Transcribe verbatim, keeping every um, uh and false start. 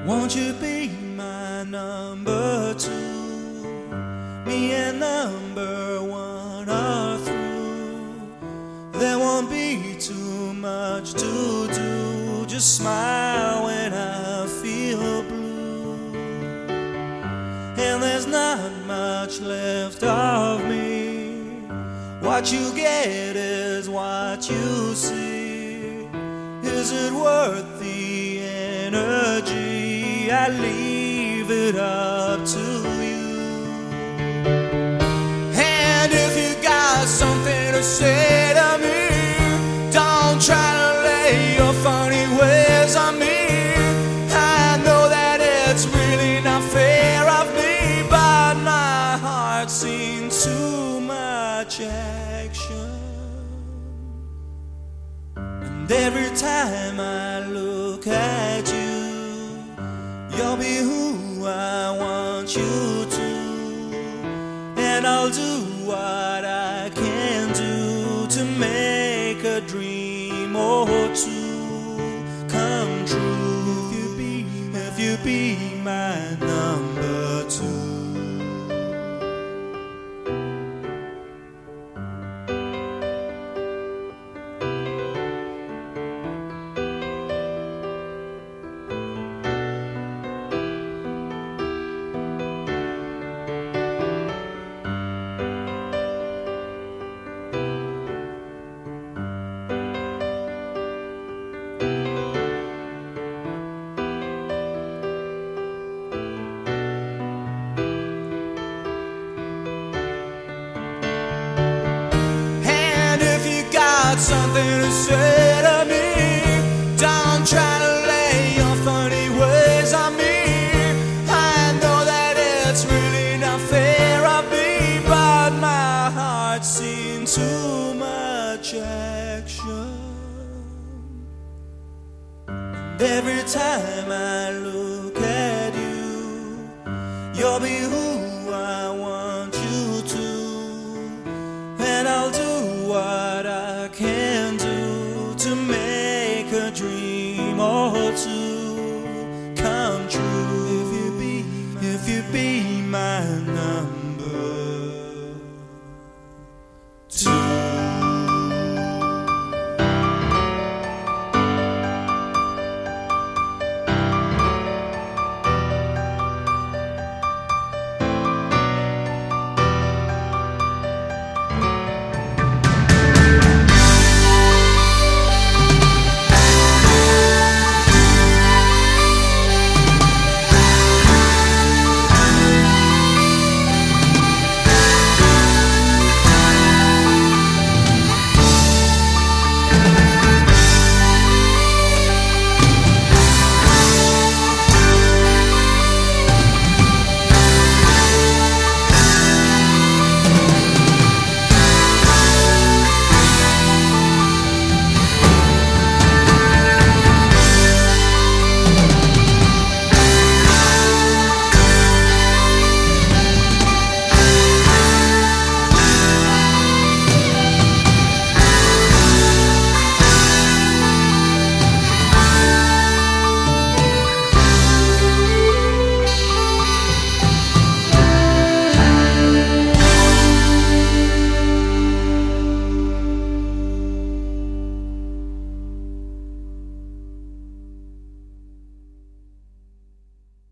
Won't you be my number two? Me and number one are through. There won't be too much to do. Just smile when I feel blue. And there's not much left of me. What you get is what you see. Is it worth the energy? I leave it up to you. And if you got something to say to me, don't try to lay your funny ways on me. I know that it's really not fair of me, but my heart's seen too much action. And every time I look at you, you'll be who I want you to. And I'll do what I can do to make a dream or two come true. If you be, if you be my number two. Something to say to me, don't try to lay your funny ways on me. I know that it's really not fair of me, but my heart's seen too much action. And every time I look at you, you'll be who I want you to. And I'll do what I can do to make a dream or two